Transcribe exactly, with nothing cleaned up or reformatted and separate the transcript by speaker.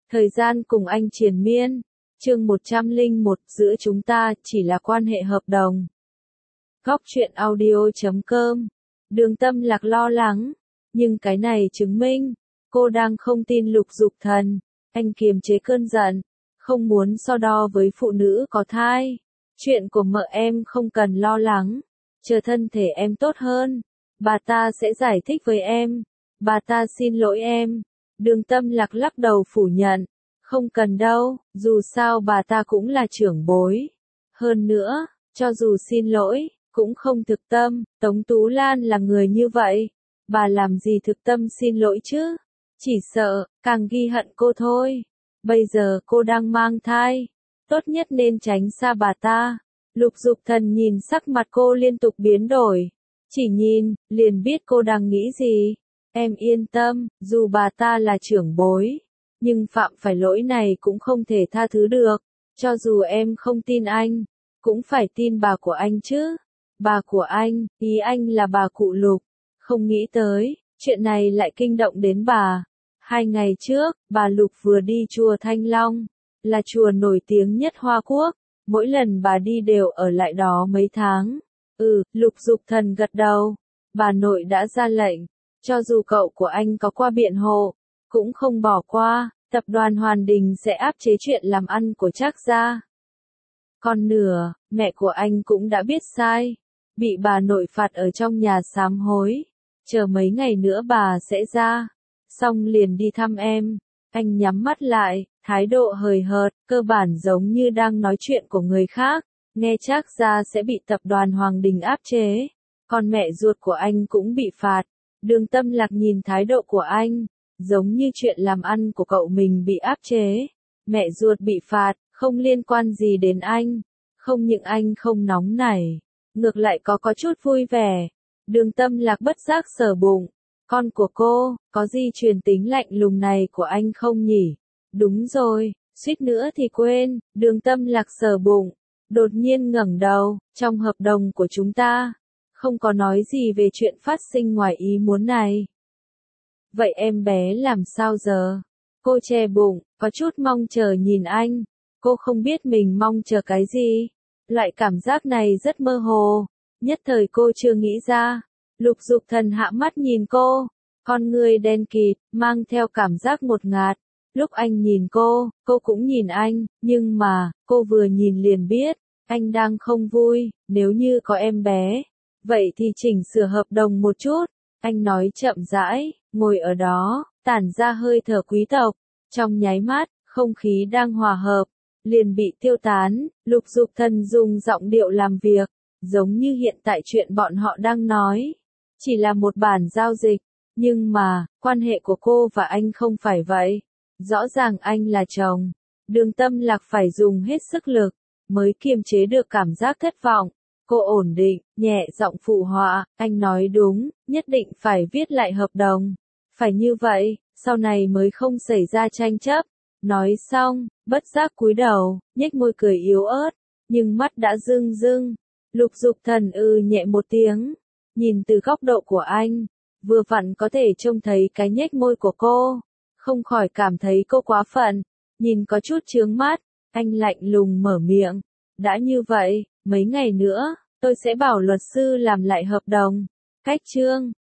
Speaker 1: Thời gian cùng anh triền miên. Chương một trăm lẻ một, giữa chúng ta chỉ là quan hệ hợp đồng. Góc truyện audio chấm com. Đường Tâm Lạc lo lắng, nhưng cái này chứng minh cô đang không tin Lục Dục Thần. Anh kiềm chế cơn giận, không muốn so đo với phụ nữ có thai. Chuyện của mợ em không cần lo lắng, chờ thân thể em tốt hơn, bà ta sẽ giải thích với em. Bà ta xin lỗi em. Đường Tâm Lạc lắc đầu phủ nhận, không cần đâu, dù sao bà ta cũng là trưởng bối. Hơn nữa, cho dù xin lỗi, cũng không thực tâm. Tống Tú Lan là người như vậy, bà làm gì thực tâm xin lỗi chứ? Chỉ sợ, càng ghi hận cô thôi. Bây giờ cô đang mang thai, tốt nhất nên tránh xa bà ta. Lục Dục Thần nhìn sắc mặt cô liên tục biến đổi, chỉ nhìn, liền biết cô đang nghĩ gì. Em yên tâm, dù bà ta là trưởng bối, nhưng phạm phải lỗi này cũng không thể tha thứ được. Cho dù em không tin anh, cũng phải tin bà của anh chứ. Bà của anh, ý anh là bà cụ Lục. Không nghĩ tới, chuyện này lại kinh động đến bà. Hai ngày trước, bà Lục vừa đi chùa Thanh Long, là chùa nổi tiếng nhất Hoa Quốc. Mỗi lần bà đi đều ở lại đó mấy tháng. Ừ, Lục Dục Thần gật đầu. Bà nội đã ra lệnh, cho dù cậu của anh có qua biện hộ, cũng không bỏ qua. Tập đoàn Hoàn Đình sẽ áp chế chuyện làm ăn của Trác gia. Còn nửa, mẹ của anh cũng đã biết sai, bị bà nội phạt ở trong nhà sám hối. Chờ mấy ngày nữa bà sẽ ra, xong liền đi thăm em. Anh nhắm mắt lại, thái độ hời hợt, cơ bản giống như đang nói chuyện của người khác. Nghe Trác gia sẽ bị tập đoàn Hoàng Đình áp chế, còn mẹ ruột của anh cũng bị phạt. Đường Tâm Lạc nhìn thái độ của anh, giống như chuyện làm ăn của cậu mình bị áp chế. Mẹ ruột bị phạt, không liên quan gì đến anh. Không những anh không nóng nảy, ngược lại có có chút vui vẻ. Đường Tâm Lạc bất giác sờ bụng. Con của cô, có di truyền tính lạnh lùng này của anh không nhỉ? Đúng rồi, suýt nữa thì quên. Đường Tâm Lạc sờ bụng, đột nhiên ngẩng đầu. Trong hợp đồng của chúng ta, không có nói gì về chuyện phát sinh ngoài ý muốn này. Vậy em bé làm sao giờ? Cô che bụng, có chút mong chờ nhìn anh. Cô không biết mình mong chờ cái gì. Loại cảm giác này rất mơ hồ. Nhất thời cô chưa nghĩ ra. Lục Dục Thần hạ mắt nhìn cô. Con người đen kịt, mang theo cảm giác ngột ngạt. Lúc anh nhìn cô, cô cũng nhìn anh. Nhưng mà, cô vừa nhìn liền biết, anh đang không vui. Nếu như có em bé, vậy thì chỉnh sửa hợp đồng một chút. Anh nói chậm rãi, ngồi ở đó, tản ra hơi thở quý tộc. Trong nháy mắt, không khí đang hòa hợp, liền bị tiêu tán. Lục Dục Thần dùng giọng điệu làm việc, giống như hiện tại chuyện bọn họ đang nói chỉ là một bản giao dịch. Nhưng mà, quan hệ của cô và anh không phải vậy. Rõ ràng anh là chồng. Đường Tâm Lạc phải dùng hết sức lực, mới kiềm chế được cảm giác thất vọng. Cô ổn định, nhẹ giọng phụ họa, anh nói đúng, nhất định phải viết lại hợp đồng. Phải như vậy, sau này mới không xảy ra tranh chấp. Nói xong, bất giác cúi đầu, nhếch môi cười yếu ớt, nhưng mắt đã rưng rưng. Lục Dục Thần ư nhẹ một tiếng, nhìn từ góc độ của anh, vừa vặn có thể trông thấy cái nhếch môi của cô, không khỏi cảm thấy cô quá phận, nhìn có chút chướng mắt. Anh lạnh lùng mở miệng, đã như vậy, mấy ngày nữa, tôi sẽ bảo luật sư làm lại hợp đồng. Cách chương